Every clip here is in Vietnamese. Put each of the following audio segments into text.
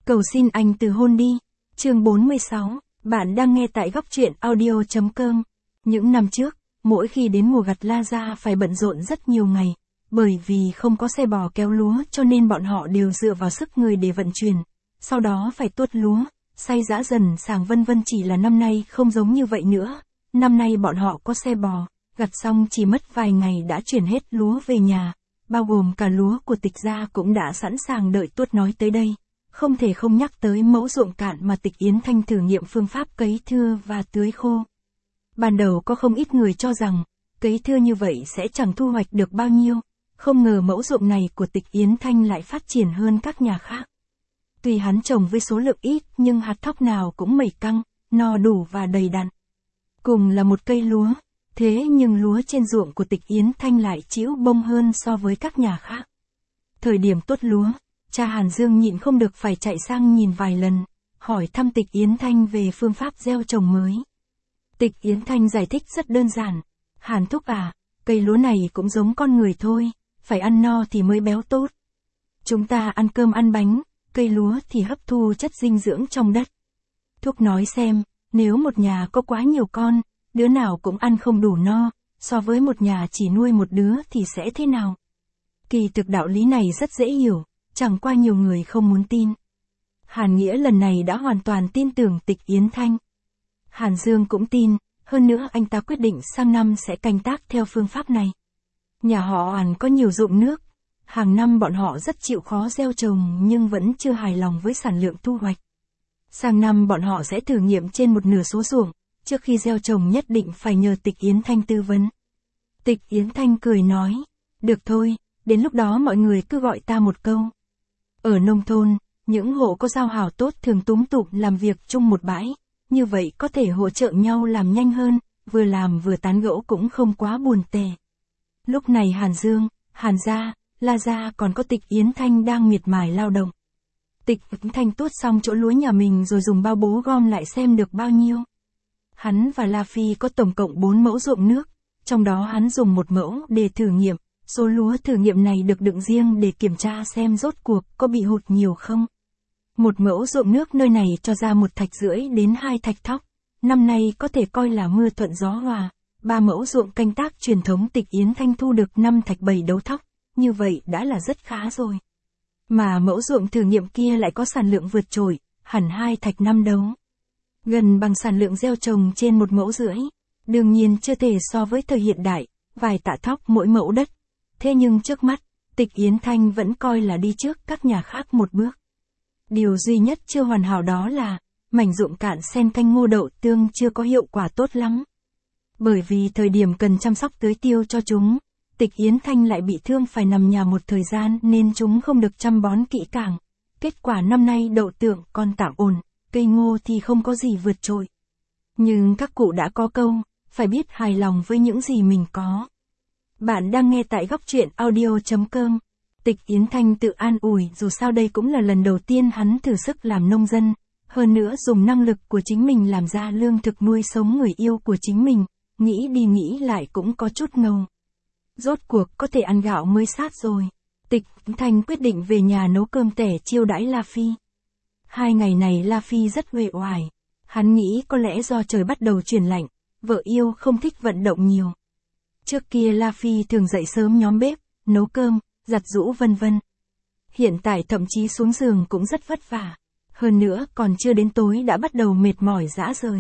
Cầu xin anh từ hôn đi. Chương 46, bạn đang nghe tại góc truyện audio.com. Những năm trước, mỗi khi đến mùa gặt La Gia phải bận rộn rất nhiều ngày, bởi vì không có xe bò kéo lúa cho nên bọn họ đều dựa vào sức người để vận chuyển. Sau đó phải tuốt lúa, xay giã dần sàng vân vân, chỉ là năm nay không giống như vậy nữa. Năm nay bọn họ có xe bò, gặt xong chỉ mất vài ngày đã chuyển hết lúa về nhà, bao gồm cả lúa của Tịch gia cũng đã sẵn sàng đợi tuốt. Nói tới đây, không thể không nhắc tới mẫu ruộng cạn mà Tịch Yến Thanh thử nghiệm phương pháp cấy thưa và tưới khô. Ban đầu có không ít người cho rằng, cấy thưa như vậy sẽ chẳng thu hoạch được bao nhiêu, không ngờ mẫu ruộng này của Tịch Yến Thanh lại phát triển hơn các nhà khác. Tuy hắn trồng với số lượng ít nhưng hạt thóc nào cũng mẩy căng, no đủ và đầy đặn. Cùng là một cây lúa, thế nhưng lúa trên ruộng của Tịch Yến Thanh lại trĩu bông hơn so với các nhà khác. Thời điểm tuốt lúa, cha Hàn Dương nhịn không được phải chạy sang nhìn vài lần, hỏi thăm Tịch Yến Thanh về phương pháp gieo trồng mới. Tịch Yến Thanh giải thích rất đơn giản. Hàn thúc à, cây lúa này cũng giống con người thôi, phải ăn no thì mới béo tốt. Chúng ta ăn cơm ăn bánh, cây lúa thì hấp thu chất dinh dưỡng trong đất. Thúc nói xem, nếu một nhà có quá nhiều con, đứa nào cũng ăn không đủ no, so với một nhà chỉ nuôi một đứa thì sẽ thế nào? Kỳ thực đạo lý này rất dễ hiểu, chẳng qua nhiều người không muốn tin. Hàn Nghĩa lần này đã hoàn toàn tin tưởng Tịch Yến Thanh. Hàn Dương cũng tin, hơn nữa anh ta quyết định sang năm sẽ canh tác theo phương pháp này. Nhà họ Hàn có nhiều ruộng nước, hàng năm bọn họ rất chịu khó gieo trồng nhưng vẫn chưa hài lòng với sản lượng thu hoạch. Sang năm bọn họ sẽ thử nghiệm trên một nửa số ruộng, trước khi gieo trồng nhất định phải nhờ Tịch Yến Thanh tư vấn. Tịch Yến Thanh cười nói, được thôi, đến lúc đó mọi người cứ gọi ta một câu. Ở nông thôn, những hộ có giao hảo tốt thường túm tụm làm việc chung một bãi, như vậy có thể hỗ trợ nhau làm nhanh hơn, vừa làm vừa tán gẫu cũng không quá buồn tẻ. Lúc này Hàn Dương, Hàn gia, La gia còn có Tịch Yến Thanh đang miệt mài lao động. Tịch Yến Thanh tuốt xong chỗ lúa nhà mình rồi dùng bao bố gom lại xem được bao nhiêu. Hắn và La Phi có tổng cộng 4 mẫu ruộng nước, trong đó hắn dùng một mẫu để thử nghiệm, số lúa thử nghiệm này được đựng riêng để kiểm tra xem rốt cuộc có bị hụt nhiều không. Một mẫu ruộng nước nơi này cho ra 1,5 thạch đến 2 thạch thóc, năm nay có thể coi là mưa thuận gió hòa. 3 mẫu ruộng canh tác truyền thống Tịch Yến Thanh thu được 5 thạch 7 đấu thóc, như vậy đã là rất khá rồi. Mà mẫu ruộng thử nghiệm kia lại có sản lượng vượt trội, hẳn 2 thạch 5 đấu. Gần bằng sản lượng gieo trồng trên 1,5 mẫu. Đương nhiên chưa thể so với thời hiện đại, vài tạ thóc mỗi mẫu đất. Thế nhưng trước mắt, Tịch Yến Thanh vẫn coi là đi trước các nhà khác một bước. Điều duy nhất chưa hoàn hảo đó là, mảnh ruộng cạn xen canh ngô đậu tương chưa có hiệu quả tốt lắm. Bởi vì thời điểm cần chăm sóc tưới tiêu cho chúng, Tịch Yến Thanh lại bị thương phải nằm nhà một thời gian nên chúng không được chăm bón kỹ càng. Kết quả năm nay đậu tượng còn tạm ổn, cây ngô thì không có gì vượt trội. Nhưng các cụ đã có câu, phải biết hài lòng với những gì mình có. Bạn đang nghe tại góc truyện audio.com. Tịch Yến Thanh tự an ủi dù sao đây cũng là lần đầu tiên hắn thử sức làm nông dân, hơn nữa dùng năng lực của chính mình làm ra lương thực nuôi sống người yêu của chính mình, nghĩ đi nghĩ lại cũng có chút ngầu. Rốt cuộc có thể ăn gạo mới sát rồi. Tịch Yến Thanh quyết định về nhà nấu cơm tẻ chiêu đãi La Phi. 2 ngày này La Phi rất uể oải, hắn nghĩ có lẽ do trời bắt đầu chuyển lạnh, vợ yêu không thích vận động nhiều. Trước kia La Phi thường dậy sớm nhóm bếp, nấu cơm, giặt giũ vân vân. Hiện tại thậm chí xuống giường cũng rất vất vả. Hơn nữa còn chưa đến tối đã bắt đầu mệt mỏi rã rời.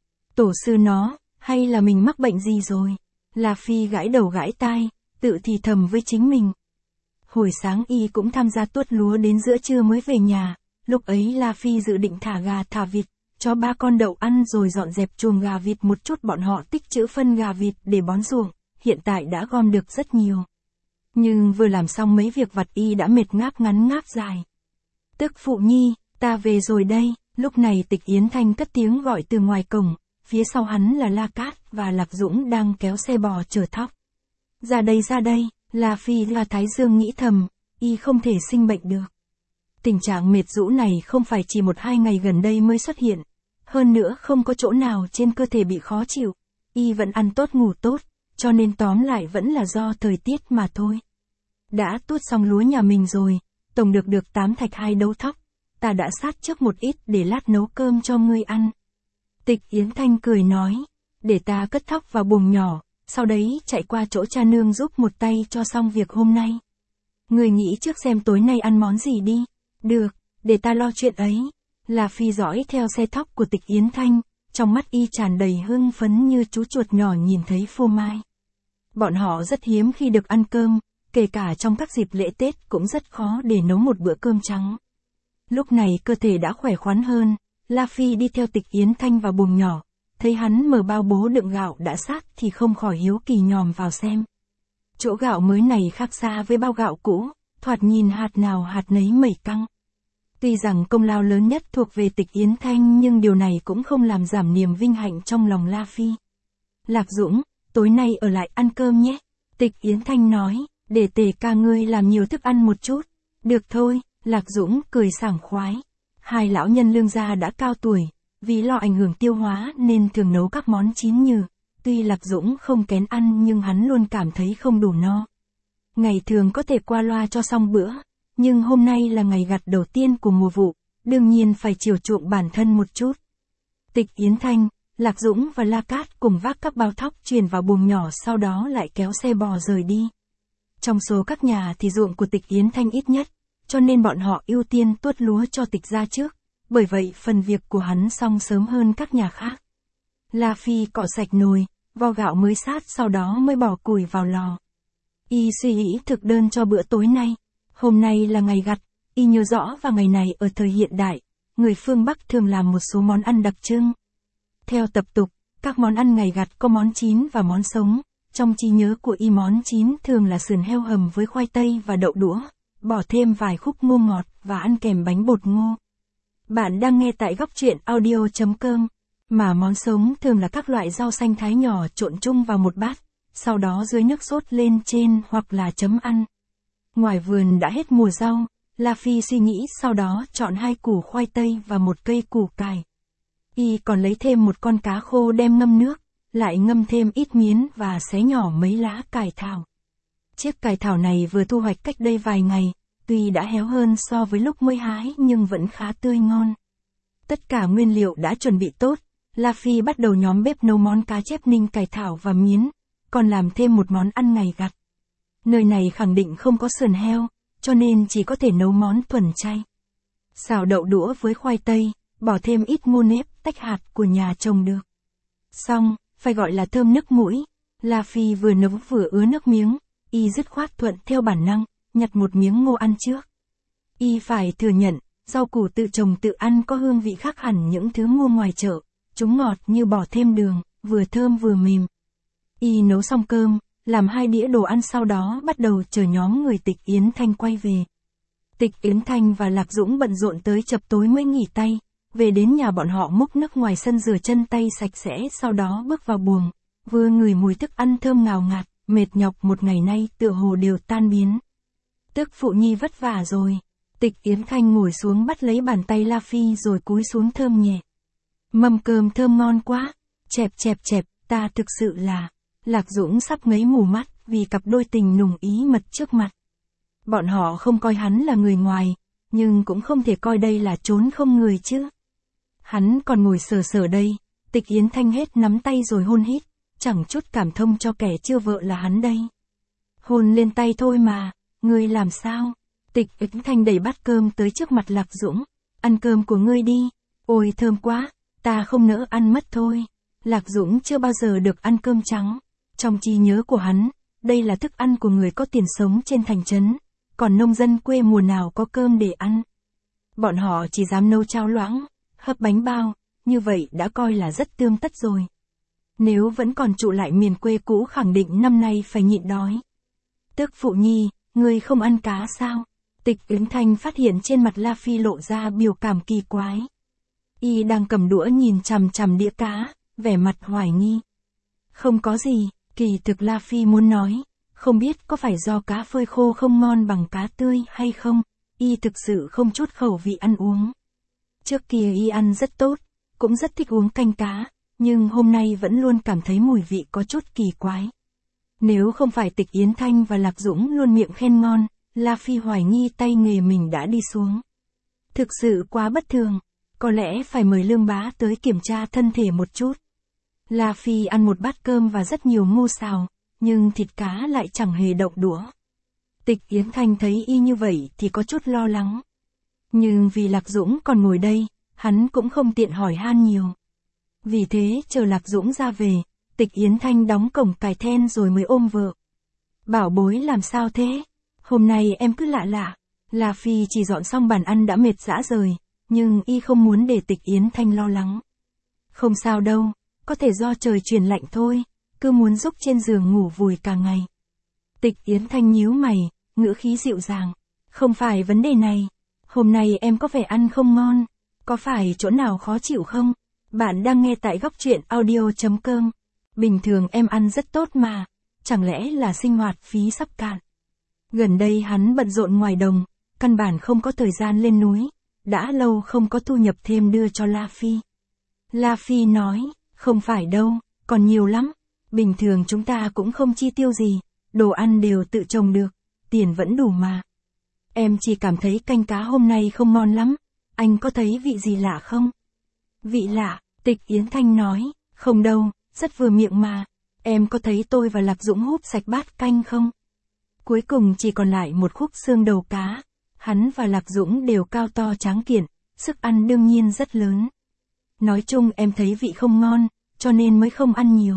Tổ sư nó, hay là mình mắc bệnh gì rồi? La Phi gãi đầu gãi tai, tự thì thầm với chính mình. Hồi sáng y cũng tham gia tuốt lúa đến giữa trưa mới về nhà. Lúc ấy La Phi dự định thả gà thả vịt, cho 3 con đậu ăn rồi dọn dẹp chuồng gà vịt một chút, bọn họ tích trữ phân gà vịt để bón ruộng. Hiện tại đã gom được rất nhiều. Nhưng vừa làm xong mấy việc vặt y đã mệt ngáp ngắn ngáp dài. Tức phụ nhi, ta về rồi đây. Lúc này Tịch Yến Thanh cất tiếng gọi từ ngoài cổng, phía sau hắn là La Cát và Lạc Dũng đang kéo xe bò chở thóc. Ra đây, La Phi La Thái Dương nghĩ thầm, y không thể sinh bệnh được. Tình trạng mệt rũ này không phải chỉ 1-2 ngày gần đây mới xuất hiện, hơn nữa không có chỗ nào trên cơ thể bị khó chịu, y vẫn ăn tốt ngủ tốt, cho nên tóm lại vẫn là do thời tiết mà thôi. Đã tuốt xong lúa nhà mình rồi, tổng được 8 thạch 2 đấu thóc, ta đã sát trước một ít để lát nấu cơm cho ngươi ăn. Tịch Yến Thanh cười nói, để ta cất thóc vào buồng nhỏ, sau đấy chạy qua chỗ cha nương giúp một tay cho xong việc hôm nay. Ngươi nghĩ trước xem tối nay ăn món gì đi. Được, để ta lo chuyện ấy. La Phi dõi theo xe thóc của Tịch Yến Thanh, trong mắt y tràn đầy hưng phấn như chú chuột nhỏ nhìn thấy phô mai. Bọn họ rất hiếm khi được ăn cơm, kể cả trong các dịp lễ Tết cũng rất khó để nấu một bữa cơm trắng. Lúc này cơ thể đã khỏe khoắn hơn, La Phi đi theo Tịch Yến Thanh vào buồng nhỏ, thấy hắn mở bao bố đựng gạo đã sát thì không khỏi hiếu kỳ nhòm vào xem. Chỗ gạo mới này khác xa với bao gạo cũ, thoạt nhìn hạt nào hạt nấy mẩy căng. Tuy rằng công lao lớn nhất thuộc về Tịch Yến Thanh nhưng điều này cũng không làm giảm niềm vinh hạnh trong lòng La Phi. Lạc Dũng, tối nay ở lại ăn cơm nhé. Tịch Yến Thanh nói, để Tề ca ngươi làm nhiều thức ăn một chút. Được thôi, Lạc Dũng cười sảng khoái. Hai lão nhân Lương gia đã cao tuổi, vì lo ảnh hưởng tiêu hóa nên thường nấu các món chín nhừ. Tuy Lạc Dũng không kén ăn nhưng hắn luôn cảm thấy không đủ no. Ngày thường có thể qua loa cho xong bữa, nhưng hôm nay là ngày gặt đầu tiên của mùa vụ, đương nhiên phải chiều chuộng bản thân một chút. Tịch Yến Thanh, Lạc Dũng và La Cát cùng vác các bao thóc truyền vào buồng nhỏ sau đó lại kéo xe bò rời đi. Trong số các nhà thì ruộng của Tịch Yến Thanh ít nhất, cho nên bọn họ ưu tiên tuốt lúa cho Tịch gia trước, bởi vậy phần việc của hắn xong sớm hơn các nhà khác. La Phi cọ sạch nồi, vo gạo mới sát sau đó mới bỏ củi vào lò. Y suy nghĩ thực đơn cho bữa tối nay. Hôm nay là ngày gặt, y nhớ rõ vào ngày này ở thời hiện đại, người phương Bắc thường làm một số món ăn đặc trưng. Theo tập tục, các món ăn ngày gặt có món chín và món sống, trong trí nhớ của y món chín thường là sườn heo hầm với khoai tây và đậu đũa, bỏ thêm vài khúc ngô ngọt và ăn kèm bánh bột ngô. Bạn đang nghe tại góc truyện audio.com, mà món sống thường là các loại rau xanh thái nhỏ trộn chung vào một bát, sau đó dưới nước sốt lên trên hoặc là chấm ăn. Ngoài vườn đã hết mùa rau, La Phi suy nghĩ sau đó chọn 2 củ khoai tây và 1 cây củ cải. Y còn lấy thêm 1 con cá khô đem ngâm nước, lại ngâm thêm ít miến và xé nhỏ mấy lá cải thảo. Chiếc cải thảo này vừa thu hoạch cách đây vài ngày, tuy đã héo hơn so với lúc mới hái nhưng vẫn khá tươi ngon. Tất cả nguyên liệu đã chuẩn bị tốt, La Phi bắt đầu nhóm bếp nấu món cá chép ninh cải thảo và miến, còn làm thêm một món ăn ngày gặt. Nơi này khẳng định không có sườn heo, cho nên chỉ có thể nấu món thuần chay. Xào đậu đũa với khoai tây, bỏ thêm ít ngô nếp tách hạt của nhà trồng được. Xong, phải gọi là thơm nức mũi. La Phi vừa nấu vừa ứa nước miếng, y dứt khoát thuận theo bản năng, nhặt một miếng ngô ăn trước. Y phải thừa nhận, rau củ tự trồng tự ăn có hương vị khác hẳn những thứ mua ngoài chợ, chúng ngọt như bỏ thêm đường, vừa thơm vừa mềm. Y nấu xong cơm, làm 2 đĩa đồ ăn sau đó bắt đầu chờ nhóm người Tịch Yến Thanh quay về. Tịch Yến Thanh và Lạc Dũng bận rộn tới chập tối mới nghỉ tay, về đến nhà bọn họ múc nước ngoài sân rửa chân tay sạch sẽ sau đó bước vào buồng, vừa ngửi mùi thức ăn thơm ngào ngạt, mệt nhọc một ngày nay tựa hồ đều tan biến. Tức phụ nhi vất vả rồi. Tịch Yến Thanh ngồi xuống bắt lấy bàn tay La Phi rồi cúi xuống thơm nhẹ. Mâm cơm thơm ngon quá, chẹp chẹp chẹp, ta thực sự là... Lạc Dũng sắp ngấy mù mắt vì cặp đôi tình nùng ý mật trước mặt. Bọn họ không coi hắn là người ngoài, nhưng cũng không thể coi đây là chốn không người chứ. Hắn còn ngồi sờ sờ đây, Tịch Yến Thanh hết nắm tay rồi hôn hít, chẳng chút cảm thông cho kẻ chưa vợ là hắn đây. Hôn lên tay thôi mà, ngươi làm sao? Tịch Yến Thanh đẩy bát cơm tới trước mặt Lạc Dũng, ăn cơm của ngươi đi, ôi thơm quá, ta không nỡ ăn mất thôi. Lạc Dũng chưa bao giờ được ăn cơm trắng. Trong trí nhớ của hắn, đây là thức ăn của người có tiền sống trên thành trấn, còn nông dân quê mùa nào có cơm để ăn. Bọn họ chỉ dám nấu cháo loãng, hấp bánh bao, như vậy đã coi là rất tươm tất rồi. Nếu vẫn còn trụ lại miền quê cũ khẳng định năm nay phải nhịn đói. Tức phụ nhi, ngươi không ăn cá sao? Tịch Yến Thanh phát hiện trên mặt La Phi lộ ra biểu cảm kỳ quái. Y đang cầm đũa nhìn chằm chằm đĩa cá, vẻ mặt hoài nghi. Không có gì. Kỳ thực La Phi muốn nói, không biết có phải do cá phơi khô không ngon bằng cá tươi hay không, y thực sự không chút khẩu vị ăn uống. Trước kia y ăn rất tốt, cũng rất thích uống canh cá, nhưng hôm nay vẫn luôn cảm thấy mùi vị có chút kỳ quái. Nếu không phải Tịch Yến Thanh và Lạc Dũng luôn miệng khen ngon, La Phi hoài nghi tay nghề mình đã đi xuống. Thực sự quá bất thường. Có lẽ phải mời Lương Bá tới kiểm tra thân thể một chút. La Phi ăn một bát cơm và rất nhiều ngô xào, nhưng thịt cá lại chẳng hề động đũa. Tịch Yến Thanh thấy y như vậy thì có chút lo lắng. Nhưng vì Lạc Dũng còn ngồi đây, hắn cũng không tiện hỏi han nhiều. Vì thế chờ Lạc Dũng ra về, Tịch Yến Thanh đóng cổng cài then rồi mới ôm vợ. Bảo bối làm sao thế? Hôm nay em cứ lạ lạ. La Phi chỉ dọn xong bàn ăn đã mệt rã rời, nhưng y không muốn để Tịch Yến Thanh lo lắng. Không sao đâu, có thể do trời chuyển lạnh thôi, cứ muốn giúp trên giường ngủ vùi cả ngày. Tịch Yến Thanh nhíu mày, ngữ khí dịu dàng. Không phải vấn đề này. Hôm nay em có vẻ ăn không ngon. Có phải chỗ nào khó chịu không? Bạn đang nghe tại góc truyện audio.com. Bình thường em ăn rất tốt mà. Chẳng lẽ là sinh hoạt phí sắp cạn? Gần đây hắn bận rộn ngoài đồng, căn bản không có thời gian lên núi. Đã lâu không có thu nhập thêm đưa cho La Phi. La Phi nói, không phải đâu, còn nhiều lắm. Bình thường chúng ta cũng không chi tiêu gì, đồ ăn đều tự trồng được, tiền vẫn đủ mà. Em chỉ cảm thấy canh cá hôm nay không ngon lắm, anh có thấy vị gì lạ không? Vị lạ, Tịch Yến Thanh nói, không đâu, rất vừa miệng mà. Em có thấy tôi và Lạc Dũng húp sạch bát canh không? Cuối cùng chỉ còn lại một khúc xương đầu cá. Hắn và Lạc Dũng đều cao to tráng kiện, sức ăn đương nhiên rất lớn. Nói chung em thấy vị không ngon, cho nên mới không ăn nhiều.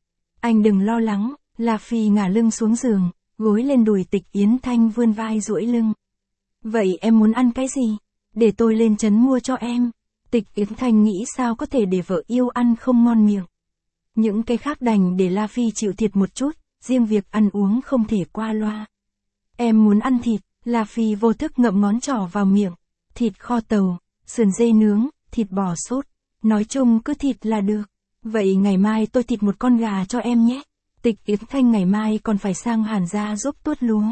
Anh đừng lo lắng, La Phi ngả lưng xuống giường, gối lên đùi Tịch Yến Thanh vươn vai duỗi lưng. Vậy em muốn ăn cái gì? Để tôi lên trấn mua cho em. Tịch Yến Thanh nghĩ sao có thể để vợ yêu ăn không ngon miệng. Những cái khác đành để La Phi chịu thiệt một chút, riêng việc ăn uống không thể qua loa. Em muốn ăn thịt, La Phi vô thức ngậm ngón trỏ vào miệng. Thịt kho tàu, sườn dê nướng, thịt bò sốt. Nói chung cứ thịt là được. Vậy ngày mai tôi thịt một con gà cho em nhé. Tịch Yến Thanh ngày mai còn phải sang Hàn gia giúp tuốt lúa.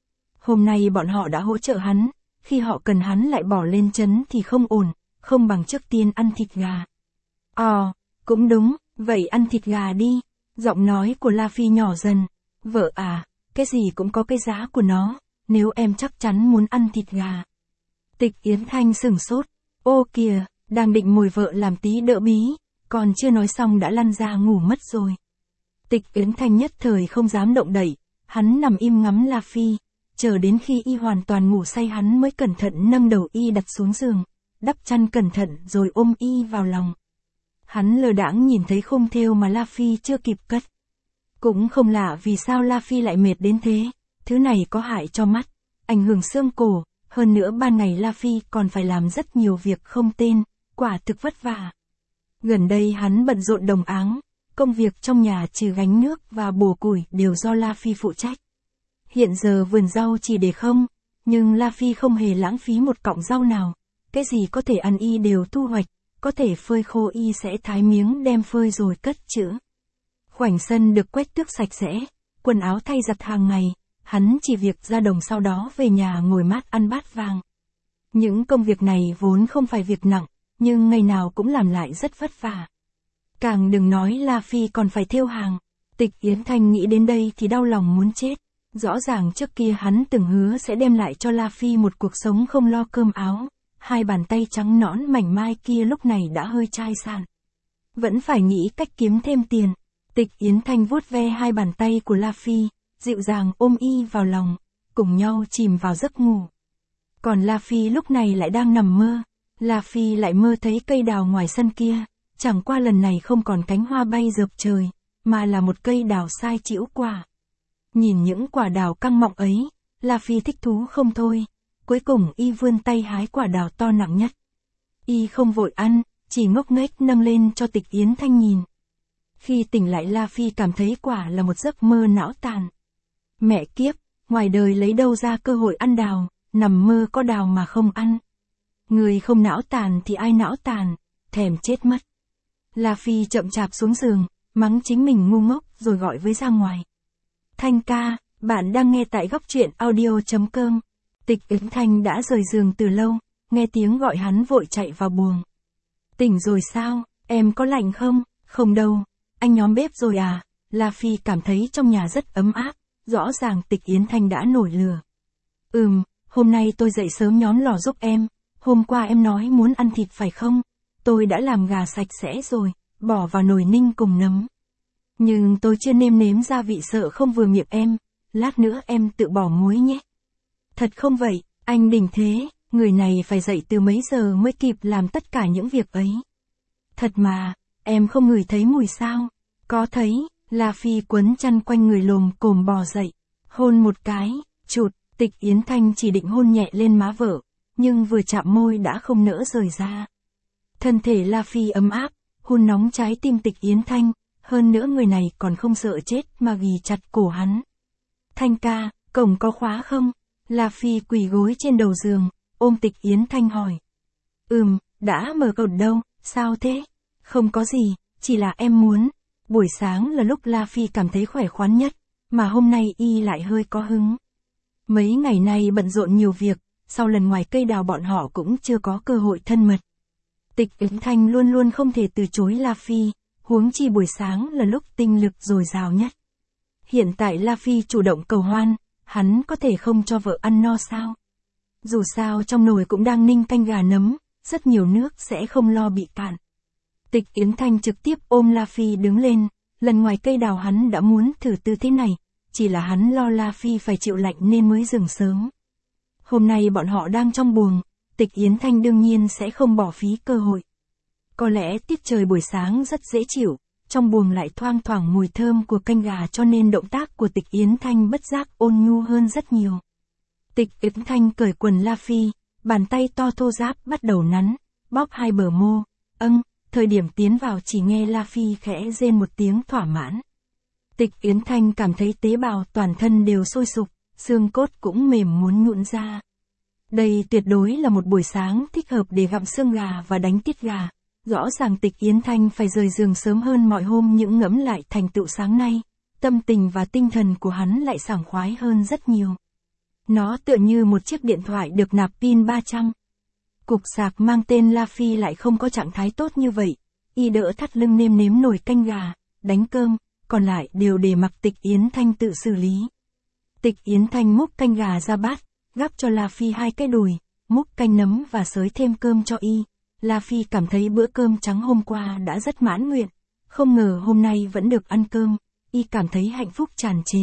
Hôm nay bọn họ đã hỗ trợ hắn, khi họ cần hắn lại bỏ lên trấn thì không ổn, không bằng trước tiên ăn thịt gà. Cũng đúng, vậy ăn thịt gà đi. Giọng nói của La Phi nhỏ dần. Vợ à, cái gì cũng có cái giá của nó, nếu em chắc chắn muốn ăn thịt gà. Tịch Yến Thanh sửng sốt. Ô kìa, đang định mồi vợ làm tí đỡ bí, còn chưa nói xong đã lăn ra ngủ mất rồi. Tịch Yến Thanh nhất thời không dám động đậy, hắn nằm im ngắm La Phi, chờ đến khi y hoàn toàn ngủ say hắn mới cẩn thận nâng đầu y đặt xuống giường, đắp chăn cẩn thận rồi ôm y vào lòng. Hắn lơ đãng nhìn thấy khung thêu mà La Phi chưa kịp cất. Cũng không lạ vì sao La Phi lại mệt đến thế, thứ này có hại cho mắt, ảnh hưởng xương cổ, hơn nữa ban ngày La Phi còn phải làm rất nhiều việc không tên, quả thực vất vả. Gần đây hắn bận rộn đồng áng, công việc trong nhà trừ gánh nước và bổ củi đều do La Phi phụ trách. Hiện giờ vườn rau chỉ để không, nhưng La Phi không hề lãng phí một cọng rau nào, cái gì có thể ăn y đều thu hoạch, có thể phơi khô y sẽ thái miếng đem phơi rồi cất trữ. Khoảnh sân được quét tước sạch sẽ, quần áo thay giặt hàng ngày, hắn chỉ việc ra đồng sau đó về nhà ngồi mát ăn bát vàng. Những công việc này vốn không phải việc nặng, nhưng ngày nào cũng làm lại rất vất vả. Càng đừng nói La Phi còn phải thêu hàng. Tịch Yến Thanh nghĩ đến đây thì đau lòng muốn chết. Rõ ràng trước kia hắn từng hứa sẽ đem lại cho La Phi một cuộc sống không lo cơm áo. Hai bàn tay trắng nõn mảnh mai kia lúc này đã hơi chai sạn. Vẫn phải nghĩ cách kiếm thêm tiền. Tịch Yến Thanh vuốt ve hai bàn tay của La Phi, dịu dàng ôm y vào lòng, cùng nhau chìm vào giấc ngủ. Còn La Phi lúc này lại đang nằm mơ. La Phi lại mơ thấy cây đào ngoài sân kia, chẳng qua lần này không còn cánh hoa bay rợp trời, mà là một cây đào sai chĩu quả. Nhìn những quả đào căng mọng ấy, La Phi thích thú không thôi, cuối cùng y vươn tay hái quả đào to nặng nhất. Y không vội ăn, chỉ ngốc nghếch nâng lên cho Tịch Yến Thanh nhìn. Khi tỉnh lại La Phi cảm thấy quả là một giấc mơ não tàn. Mẹ kiếp, ngoài đời lấy đâu ra cơ hội ăn đào, nằm mơ có đào mà không ăn. Người không não tàn thì ai não tàn, thèm chết mất. La Phi chậm chạp xuống giường, mắng chính mình ngu ngốc rồi gọi với ra ngoài. Thanh ca, bạn đang nghe tại góc truyện audio.com. Tịch Yến Thanh đã rời giường từ lâu, nghe tiếng gọi hắn vội chạy vào buồng. Tỉnh rồi sao, em có lạnh không? Không đâu, anh nhóm bếp rồi à? La Phi cảm thấy trong nhà rất ấm áp, rõ ràng Tịch Yến Thanh đã nổi lửa. Hôm nay tôi dậy sớm nhóm lò giúp em, hôm qua em nói muốn ăn thịt phải không? Tôi đã làm gà sạch sẽ rồi, bỏ vào nồi ninh cùng nấm. Nhưng tôi chưa nêm nếm gia vị sợ không vừa miệng em, lát nữa em tự bỏ muối nhé. Thật không vậy, anh Đình thế, người này phải dậy từ mấy giờ mới kịp làm tất cả những việc ấy. Thật mà, em không ngửi thấy mùi sao? Có thấy, La Phi quấn chăn quanh người lồm cồm bò dậy, hôn một cái, chụt, Tịch Yến Thanh chỉ định hôn nhẹ lên má vợ, nhưng vừa chạm môi đã không nỡ rời ra. Thân thể La Phi ấm áp, hôn nóng trái tim Tịch Yến Thanh, hơn nữa người này còn không sợ chết mà ghì chặt cổ hắn. Thanh ca, cổng có khóa không? La Phi quỳ gối trên đầu giường, ôm Tịch Yến Thanh hỏi. Đã mở cổng đâu, sao thế? Không có gì, chỉ là em muốn. Buổi sáng là lúc La Phi cảm thấy khỏe khoắn nhất, mà hôm nay y lại hơi có hứng. Mấy ngày nay bận rộn nhiều việc, sau lần ngoài cây đào bọn họ cũng chưa có cơ hội thân mật. Tịch Yến Thanh luôn luôn không thể từ chối La Phi, huống chi buổi sáng là lúc tinh lực dồi dào nhất. Hiện tại La Phi chủ động cầu hoan, hắn có thể không cho vợ ăn no sao? Dù sao trong nồi cũng đang ninh canh gà nấm, rất nhiều nước sẽ không lo bị cạn. Tịch Yến Thanh trực tiếp ôm La Phi đứng lên, lần ngoài cây đào hắn đã muốn thử tư thế này, chỉ là hắn lo La Phi phải chịu lạnh nên mới dừng sớm. Hôm nay bọn họ đang trong buồng, Tịch Yến Thanh đương nhiên sẽ không bỏ phí cơ hội. Có lẽ tiết trời buổi sáng rất dễ chịu, trong buồng lại thoang thoảng mùi thơm của canh gà cho nên động tác của Tịch Yến Thanh bất giác ôn nhu hơn rất nhiều. Tịch Yến Thanh cởi quần La Phi, bàn tay to thô ráp bắt đầu nắn, bóp hai bờ mô, thời điểm tiến vào chỉ nghe La Phi khẽ rên một tiếng thỏa mãn. Tịch Yến Thanh cảm thấy tế bào toàn thân đều sôi sục, xương cốt cũng mềm muốn nhũn ra. Đây tuyệt đối là một buổi sáng thích hợp để gặm xương gà và đánh tiết gà. Rõ ràng Tịch Yến Thanh phải rời giường sớm hơn mọi hôm những ngẫm lại thành tựu sáng nay, tâm tình và tinh thần của hắn lại sảng khoái hơn rất nhiều. Nó tựa như một chiếc điện thoại được nạp pin 300. Cục sạc mang tên La Phi lại không có trạng thái tốt như vậy, y đỡ thắt lưng nêm nếm nồi canh gà, đánh cơm, còn lại đều để mặc Tịch Yến Thanh tự xử lý. Tịch Yến Thanh múc canh gà ra bát, gắp cho La Phi 2 cái đùi, múc canh nấm và xới thêm cơm cho y. La Phi cảm thấy bữa cơm trắng hôm qua đã rất mãn nguyện, không ngờ hôm nay vẫn được ăn cơm, y cảm thấy hạnh phúc tràn trề.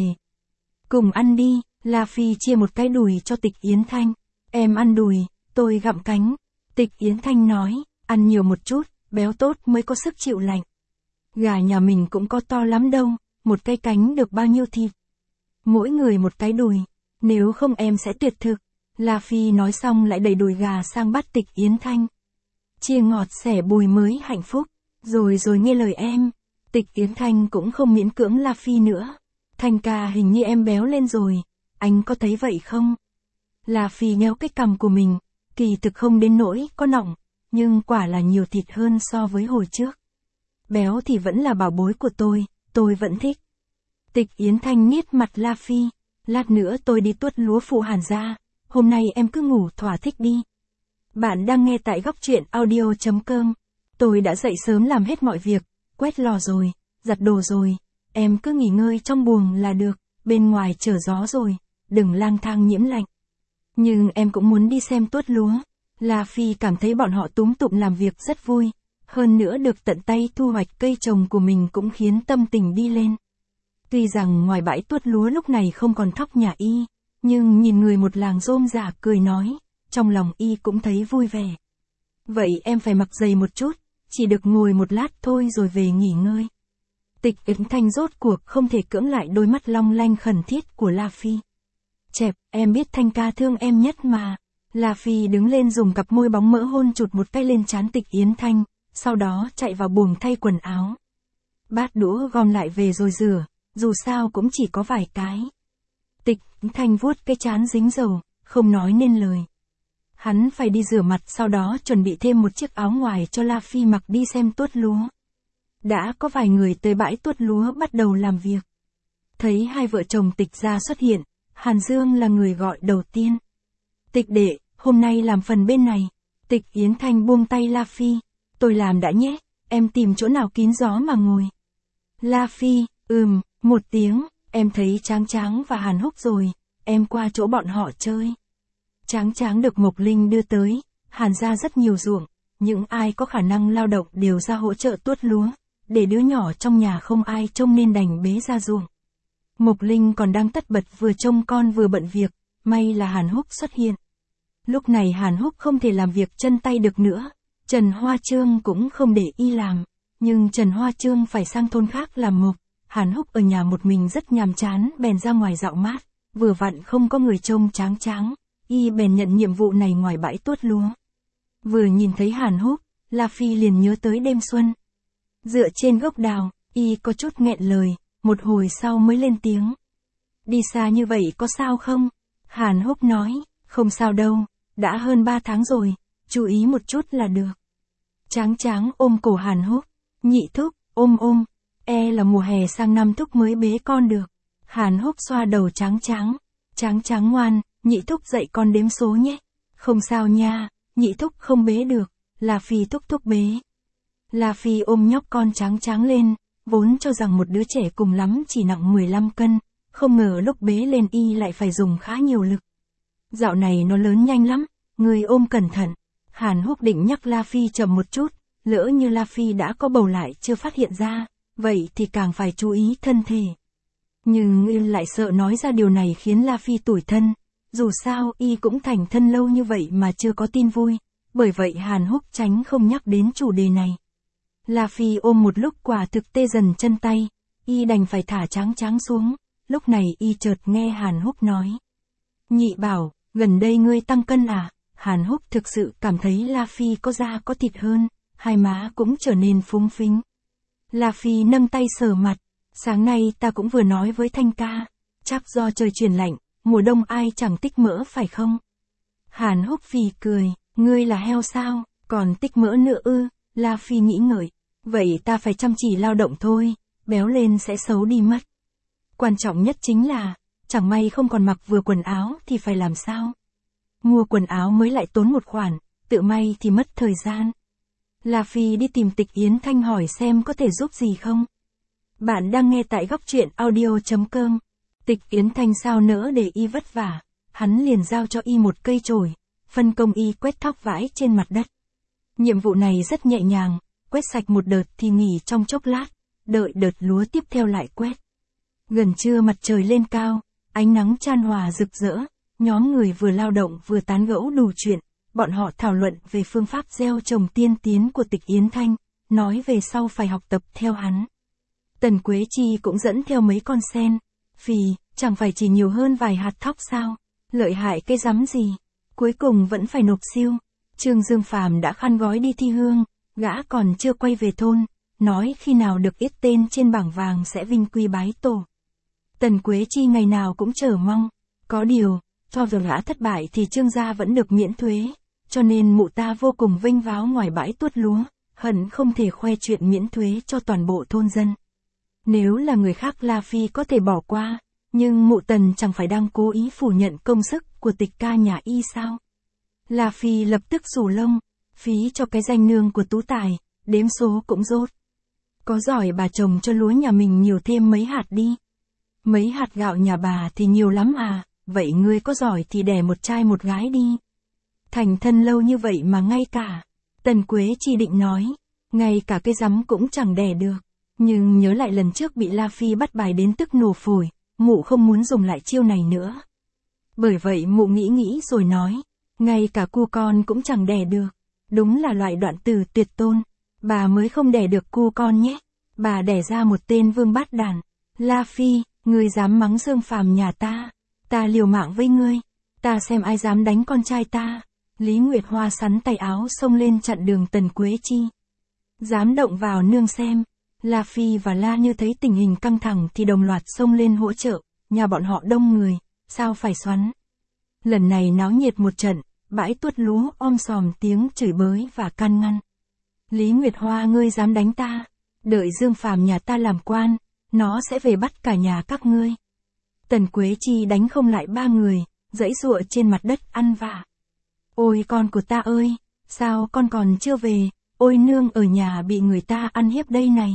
Cùng ăn đi, La Phi chia một cái đùi cho Tịch Yến Thanh, em ăn đùi, tôi gặm cánh. Tịch Yến Thanh nói, ăn nhiều một chút, béo tốt mới có sức chịu lạnh. Gà nhà mình cũng có to lắm đâu, một cái cánh được bao nhiêu thịt. Mỗi người một cái đùi, nếu không em sẽ tuyệt thực. La Phi nói xong lại đẩy đùi gà sang bát Tịch Yến Thanh. Chia ngọt xẻ bùi mới hạnh phúc, rồi nghe lời em. Tịch Yến Thanh cũng không miễn cưỡng La Phi nữa. Thanh ca hình như em béo lên rồi, anh có thấy vậy không? La Phi nhéo cái cằm của mình, kỳ thực không đến nỗi có nọng, nhưng quả là nhiều thịt hơn so với hồi trước. Béo thì vẫn là bảo bối của tôi vẫn thích. Tịch Yến Thanh nghiết mặt La Phi, lát nữa tôi đi tuốt lúa phụ Hàn gia, hôm nay em cứ ngủ thỏa thích đi. Bạn đang nghe tại góc truyện audio.com. Tôi đã dậy sớm làm hết mọi việc, quét lò rồi, giặt đồ rồi, em cứ nghỉ ngơi trong buồng là được, bên ngoài trở gió rồi, đừng lang thang nhiễm lạnh. Nhưng em cũng muốn đi xem tuốt lúa. La Phi cảm thấy bọn họ túm tụm làm việc rất vui, hơn nữa được tận tay thu hoạch cây trồng của mình cũng khiến tâm tình đi lên. Tuy rằng ngoài bãi tuốt lúa lúc này không còn thóc nhà y, nhưng nhìn người một làng rôm rả cười nói, trong lòng y cũng thấy vui vẻ. Vậy em phải mặc giày một chút, chỉ được ngồi một lát thôi rồi về nghỉ ngơi. Tịch Yến Thanh rốt cuộc không thể cưỡng lại đôi mắt long lanh khẩn thiết của La Phi. Chẹp, em biết Thanh ca thương em nhất mà. La Phi đứng lên dùng cặp môi bóng mỡ hôn chụt một cái lên trán Tịch Yến Thanh, sau đó chạy vào buồng thay quần áo. Bát đũa gom lại về rồi rửa, dù sao cũng chỉ có vài cái. Tịch Yến Thanh vuốt cái trán dính dầu, không nói nên lời. Hắn phải đi rửa mặt sau đó chuẩn bị thêm một chiếc áo ngoài cho La Phi mặc đi xem tuốt lúa. Đã có vài người tới bãi tuốt lúa bắt đầu làm việc. Thấy hai vợ chồng Tịch gia xuất hiện, Hàn Dương là người gọi đầu tiên. Tịch đệ, hôm nay làm phần bên này. Tịch Yến Thanh buông tay La Phi. Tôi làm đã nhé, em tìm chỗ nào kín gió mà ngồi. La Phi, một tiếng, em thấy Tráng Tráng và Hàn Húc rồi, em qua chỗ bọn họ chơi. Tráng Tráng được Mộc Linh đưa tới, Hàn gia rất nhiều ruộng, những ai có khả năng lao động đều ra hỗ trợ tuốt lúa, để đứa nhỏ trong nhà không ai trông nên đành bế ra ruộng. Mộc Linh còn đang tất bật vừa trông con vừa bận việc, may là Hàn Húc xuất hiện. Lúc này Hàn Húc không thể làm việc chân tay được nữa, Trần Hoa Trương cũng không để y làm, nhưng Trần Hoa Trương phải sang thôn khác làm mộc, Hàn Húc ở nhà một mình rất nhàm chán bèn ra ngoài dạo mát, vừa vặn không có người trông tráng tráng, y bèn nhận nhiệm vụ này ngoài bãi tuốt lúa. Vừa nhìn thấy Hàn Húc, La Phi liền nhớ tới đêm xuân. Dựa trên gốc đào, y có chút nghẹn lời, một hồi sau mới lên tiếng. Đi xa như vậy có sao không? Hàn Húc nói, không sao đâu, đã hơn 3 tháng rồi, chú ý một chút là được. Tráng tráng ôm cổ Hàn Húc, nhị thúc, ôm, là mùa hè sang năm thúc mới bế con được. Hàn Húc xoa đầu tráng tráng ngoan, nhị thúc dạy con đếm số nhé. Không sao nha, nhị thúc không bế được, là Phi thúc bế. La Phi ôm nhóc con tráng tráng lên, vốn cho rằng một đứa trẻ cùng lắm chỉ nặng 15 cân, không ngờ lúc bế lên y lại phải dùng khá nhiều lực. Dạo này nó lớn nhanh lắm, người ôm cẩn thận. Hàn Húc định nhắc La Phi chậm một chút, lỡ như La Phi đã có bầu lại chưa phát hiện ra, vậy thì càng phải chú ý thân thể. Nhưng y lại sợ nói ra điều này khiến La Phi tủi thân, dù sao y cũng thành thân lâu như vậy mà chưa có tin vui, bởi vậy Hàn Húc tránh không nhắc đến chủ đề này. La Phi ôm một lúc quả thực tê dần chân tay, y đành phải thả tráng tráng xuống, lúc này y chợt nghe Hàn Húc nói. Nhị bảo, gần đây ngươi tăng cân à? Hàn Húc thực sự cảm thấy La Phi có da có thịt hơn, hai má cũng trở nên phúng phính. La Phi nâng tay sờ mặt, sáng nay ta cũng vừa nói với Thanh ca, chắc do trời chuyển lạnh, mùa đông ai chẳng tích mỡ phải không? Hàn Húc phì cười, ngươi là heo sao, còn tích mỡ nữa ư? La Phi nghĩ ngợi, vậy ta phải chăm chỉ lao động thôi, béo lên sẽ xấu đi mất. Quan trọng nhất chính là, chẳng may không còn mặc vừa quần áo thì phải làm sao? Mua quần áo mới lại tốn một khoản, tự may thì mất thời gian. La Phi đi tìm Tịch Yến Thanh hỏi xem có thể giúp gì không. Bạn đang nghe tại góc truyện audio.com. Tịch Yến Thanh sao nỡ để y vất vả, hắn liền giao cho y một cây chổi, phân công y quét thóc vãi trên mặt đất. Nhiệm vụ này rất nhẹ nhàng, quét sạch một đợt thì nghỉ trong chốc lát, đợi đợt lúa tiếp theo lại quét. Gần trưa mặt trời lên cao, ánh nắng chan hòa rực rỡ, nhóm người vừa lao động vừa tán gẫu đủ chuyện, bọn họ thảo luận về phương pháp gieo trồng tiên tiến của Tịch Yến Thanh, nói về sau phải học tập theo hắn. Tần Quế Chi cũng dẫn theo mấy con sen, phì, chẳng phải chỉ nhiều hơn vài hạt thóc sao, lợi hại cái rắm gì, cuối cùng vẫn phải nộp siêu. Trương Dương Phàm đã khăn gói đi thi hương, gã còn chưa quay về thôn, nói khi nào được yết tên trên bảng vàng sẽ vinh quy bái tổ. Tần Quế Chi ngày nào cũng chờ mong, có điều, cho dù gã thất bại thì Trương gia vẫn được miễn thuế, cho nên mụ ta vô cùng vinh váo ngoài bãi tuốt lúa, hận không thể khoe chuyện miễn thuế cho toàn bộ thôn dân. Nếu là người khác La Phi có thể bỏ qua, nhưng mụ Tần chẳng phải đang cố ý phủ nhận công sức của Tịch ca nhà y sao? La Phi lập tức rủ lông, phí cho cái danh nương của Tú Tài, đếm số cũng rốt. Có giỏi bà trồng cho lúa nhà mình nhiều thêm mấy hạt đi. Mấy hạt gạo nhà bà thì nhiều lắm à, vậy ngươi có giỏi thì đẻ một trai một gái đi. Thành thân lâu như vậy mà ngay cả, Tần Quế Chi định nói, ngay cả cái rắm cũng chẳng đẻ được. Nhưng nhớ lại lần trước bị La Phi bắt bài đến tức nổ phổi, mụ không muốn dùng lại chiêu này nữa. Bởi vậy mụ nghĩ rồi nói, ngay cả cu con cũng chẳng đẻ được. Đúng là loại đoạn tử tuyệt tôn. Bà mới không đẻ được cu con nhé. Bà đẻ ra một tên vương bát đàn. La Phi, ngươi dám mắng Dương Phàm nhà ta liều mạng với ngươi. Ta xem ai dám đánh con trai ta. Lý Nguyệt Hoa sắn tay áo xông lên chặn đường Tần Quế Chi. Dám động vào nương xem. La Phi và La Như thấy tình hình căng thẳng thì đồng loạt xông lên hỗ trợ. Nhà bọn họ đông người, sao phải xoắn. Lần này náo nhiệt một trận, bãi tuốt lúa sòm tiếng chửi bới và can ngăn. Lý Nguyệt Hoa ngươi dám đánh ta, đợi Dương Phàm nhà ta làm quan, nó sẽ về bắt cả nhà các ngươi. Tần Quế Chi đánh không lại ba người, giãy giụa trên mặt đất ăn vạ. Ôi con của ta ơi, sao con còn chưa về, ôi nương ở nhà bị người ta ăn hiếp đây này.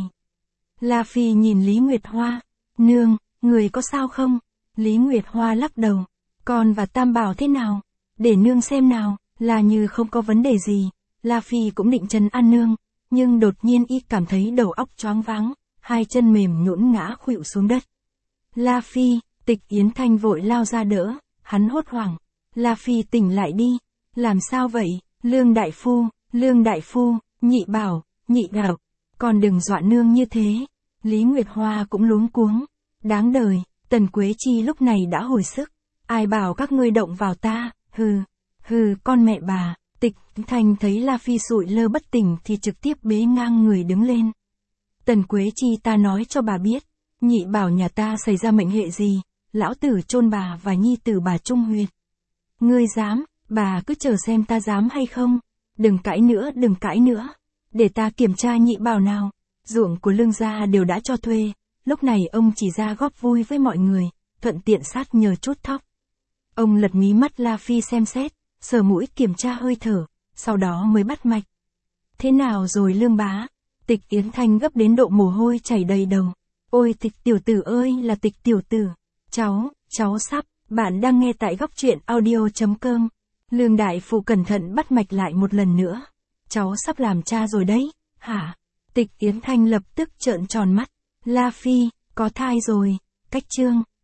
La Phi nhìn Lý Nguyệt Hoa, nương, người có sao không? Lý Nguyệt Hoa lắc đầu, con và Tam Bảo thế nào? Để nương xem nào. là như không có vấn đề gì, La Phi cũng định trấn an nương, nhưng đột nhiên y cảm thấy đầu óc choáng váng, hai chân mềm nhũn ngã khuỵu xuống đất. La Phi, Tịch Yến Thanh vội lao ra đỡ, hắn hốt hoảng. La Phi tỉnh lại đi, làm sao vậy, Lương đại phu, Nhị bảo, Nhị Gạo, còn đừng dọa nương như thế. Lý Nguyệt Hoa cũng luống cuống, đáng đời, Tần Quế Chi lúc này đã hồi sức, ai bảo các ngươi động vào ta, hừ, con mẹ bà. Tịch Thanh thấy La Phi sụi lơ bất tỉnh thì trực tiếp bế ngang người đứng lên. Tần Quế Chi, ta nói cho bà biết, Nhị bảo nhà ta xảy ra mệnh hệ gì, lão tử chôn bà và nhi tử bà trung huyệt. Ngươi dám, bà cứ chờ xem ta dám hay không, đừng cãi nữa, để ta kiểm tra Nhị bảo nào. Ruộng của Lương gia đều đã cho thuê, lúc này ông chỉ ra góp vui với mọi người, thuận tiện sát nhờ chút thóc. Ông lật mí mắt La Phi xem xét, sờ mũi kiểm tra hơi thở, sau đó mới bắt mạch. Thế nào rồi Lương bá? Tịch Yến Thanh gấp đến độ mồ hôi chảy đầy đầu. Ôi Tịch tiểu tử ơi là Tịch tiểu tử. Cháu sắp, bạn đang nghe tại góc truyện audio.com. Lương đại phụ cẩn thận bắt mạch lại một lần nữa. Cháu sắp làm cha rồi đấy, hả? Tịch Yến Thanh lập tức trợn tròn mắt. La Phi, có thai rồi, cách chương.